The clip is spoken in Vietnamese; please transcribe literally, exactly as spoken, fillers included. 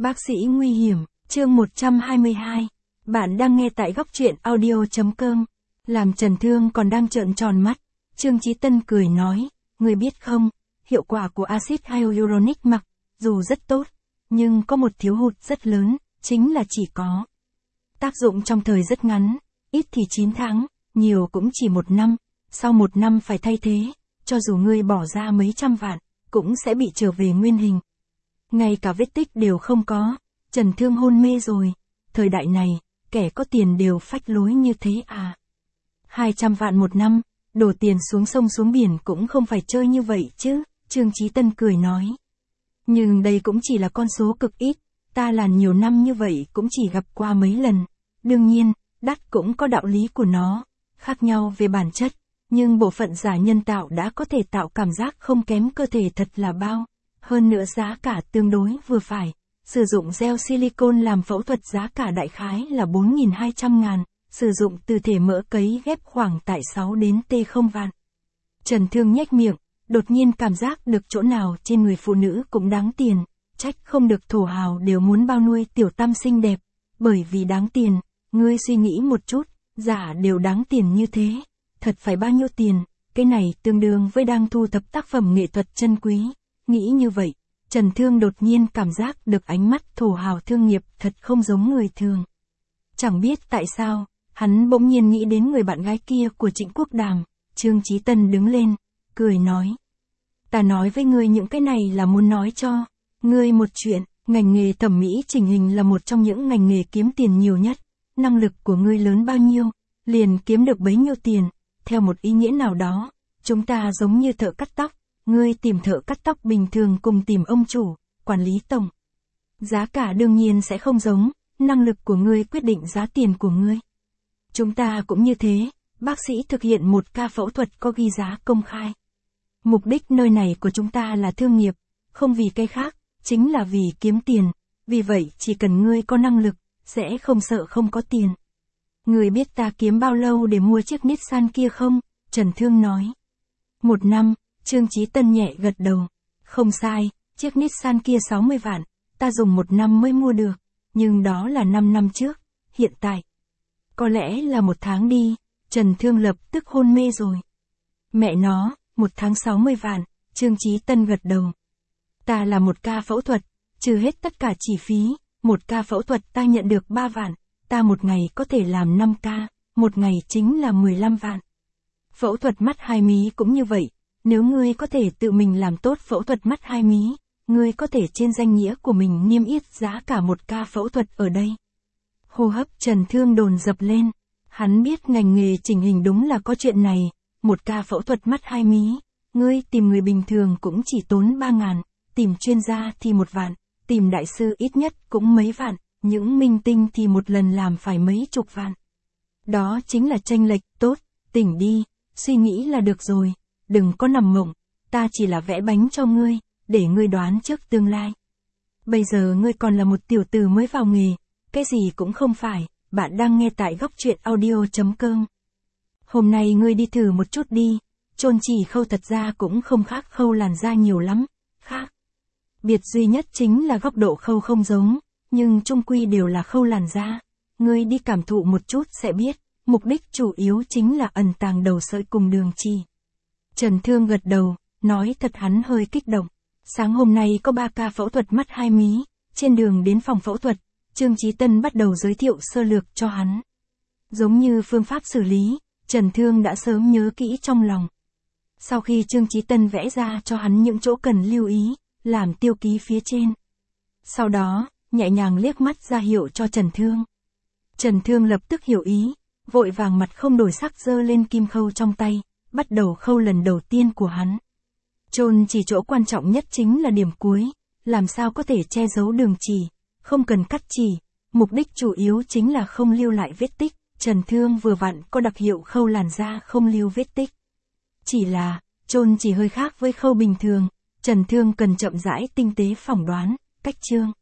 Bác sĩ nguy hiểm, chương một trăm hai mươi hai. Bạn đang nghe tại góc truyện audio chấm com. Làm Trần Thương còn đang trợn tròn mắt, Trương Chí Tân cười nói, người biết không, hiệu quả của axit hyaluronic mặc dù rất tốt, nhưng có một thiếu hụt rất lớn, chính là chỉ có tác dụng trong thời rất ngắn, ít thì chín tháng, nhiều cũng chỉ một năm, sau một năm phải thay thế, cho dù ngươi bỏ ra mấy trăm vạn, cũng sẽ bị trở về nguyên hình. Ngay cả vết tích đều không có, Trần Thương hôn mê rồi, thời đại này, kẻ có tiền đều phách lối như thế à. Hai trăm vạn một năm, đổ tiền xuống sông xuống biển cũng không phải chơi như vậy chứ, Trương Chí Tân cười nói. Nhưng đây cũng chỉ là con số cực ít, ta làm nhiều năm như vậy cũng chỉ gặp qua mấy lần. Đương nhiên, đắt cũng có đạo lý của nó, khác nhau về bản chất, nhưng bộ phận giả nhân tạo đã có thể tạo cảm giác không kém cơ thể thật là bao. Hơn nữa giá cả tương đối vừa phải, sử dụng gel silicon làm phẫu thuật giá cả đại khái là bốn nghìn hai trăm ngàn, sử dụng từ thể mỡ cấy ghép khoảng tại sáu đến T không vạn. Trần Thương nhếch miệng, đột nhiên cảm giác được chỗ nào trên người phụ nữ cũng đáng tiền, trách không được thổ hào đều muốn bao nuôi tiểu tam xinh đẹp, bởi vì đáng tiền, ngươi suy nghĩ một chút, giả đều đáng tiền như thế, thật phải bao nhiêu tiền, cái này tương đương với đang thu thập tác phẩm nghệ thuật chân quý. Nghĩ như vậy, Trần Thương đột nhiên cảm giác được ánh mắt thổ hào thương nghiệp thật không giống người thường. Chẳng biết tại sao, hắn bỗng nhiên nghĩ đến người bạn gái kia của Trịnh Quốc Đàm. Trương Chí Tân đứng lên, cười nói. Ta nói với ngươi những cái này là muốn nói cho ngươi một chuyện, ngành nghề thẩm mỹ chỉnh hình là một trong những ngành nghề kiếm tiền nhiều nhất, năng lực của ngươi lớn bao nhiêu, liền kiếm được bấy nhiêu tiền, theo một ý nghĩa nào đó, chúng ta giống như thợ cắt tóc. Ngươi tìm thợ cắt tóc bình thường cùng tìm ông chủ, quản lý tổng. Giá cả đương nhiên sẽ không giống, năng lực của ngươi quyết định giá tiền của ngươi. Chúng ta cũng như thế, bác sĩ thực hiện một ca phẫu thuật có ghi giá công khai. Mục đích nơi này của chúng ta là thương nghiệp, không vì cái khác, chính là vì kiếm tiền, vì vậy chỉ cần ngươi có năng lực, sẽ không sợ không có tiền. Ngươi biết ta kiếm bao lâu để mua chiếc Nissan kia không? Trần Thương nói. Một năm. Trương Chí Tân nhẹ gật đầu. Không sai, chiếc Nissan kia sáu mươi vạn, ta dùng một năm mới mua được, nhưng đó là năm năm trước, hiện tại. Có lẽ là một tháng đi, Trần Thương lập tức hôn mê rồi. Mẹ nó, một tháng sáu mươi vạn, Trương Chí Tân gật đầu. Ta là một ca phẫu thuật, trừ hết tất cả chi phí, một ca phẫu thuật ta nhận được ba vạn, ta một ngày có thể làm năm ca, một ngày chính là mười lăm vạn. Phẫu thuật mắt hai mí cũng như vậy. Nếu ngươi có thể tự mình làm tốt phẫu thuật mắt hai mí, ngươi có thể trên danh nghĩa của mình niêm yết giá cả một ca phẫu thuật ở đây. Hô hấp Trần Thương đồn dập lên, hắn biết ngành nghề chỉnh hình đúng là có chuyện này, một ca phẫu thuật mắt hai mí, ngươi tìm người bình thường cũng chỉ tốn ba ngàn, tìm chuyên gia thì một vạn, tìm đại sư ít nhất cũng mấy vạn, những minh tinh thì một lần làm phải mấy chục vạn. Đó chính là chênh lệch, tốt, tỉnh đi, suy nghĩ là được rồi. Đừng có nằm mộng, ta chỉ là vẽ bánh cho ngươi, để ngươi đoán trước tương lai. Bây giờ ngươi còn là một tiểu tử mới vào nghề, cái gì cũng không phải, bạn đang nghe tại góc truyện audio chấm com. Hôm nay ngươi đi thử một chút đi, chôn chỉ khâu thật ra cũng không khác khâu làn da nhiều lắm, khác. Biệt duy nhất chính là góc độ khâu không giống, nhưng chung quy đều là khâu làn da. Ngươi đi cảm thụ một chút sẽ biết, mục đích chủ yếu chính là ẩn tàng đầu sợi cùng đường chỉ. Trần Thương gật đầu, nói thật hắn hơi kích động. Sáng hôm nay có ba ca phẫu thuật mắt hai mí, trên đường đến phòng phẫu thuật, Trương Chí Tân bắt đầu giới thiệu sơ lược cho hắn. Giống như phương pháp xử lý, Trần Thương đã sớm nhớ kỹ trong lòng. Sau khi Trương Chí Tân vẽ ra cho hắn những chỗ cần lưu ý, làm tiêu ký phía trên. Sau đó, nhẹ nhàng liếc mắt ra hiệu cho Trần Thương. Trần Thương lập tức hiểu ý, vội vàng mặt không đổi sắc giơ lên kim khâu trong tay. Bắt đầu khâu lần đầu tiên của hắn. Chôn chỉ chỗ quan trọng nhất chính là điểm cuối, làm sao có thể che giấu đường chỉ, không cần cắt chỉ, mục đích chủ yếu chính là không lưu lại vết tích, Trần Thương vừa vặn có đặc hiệu khâu làn da không lưu vết tích. Chỉ là, chôn chỉ hơi khác với khâu bình thường, Trần Thương cần chậm rãi tinh tế phỏng đoán, cách chương.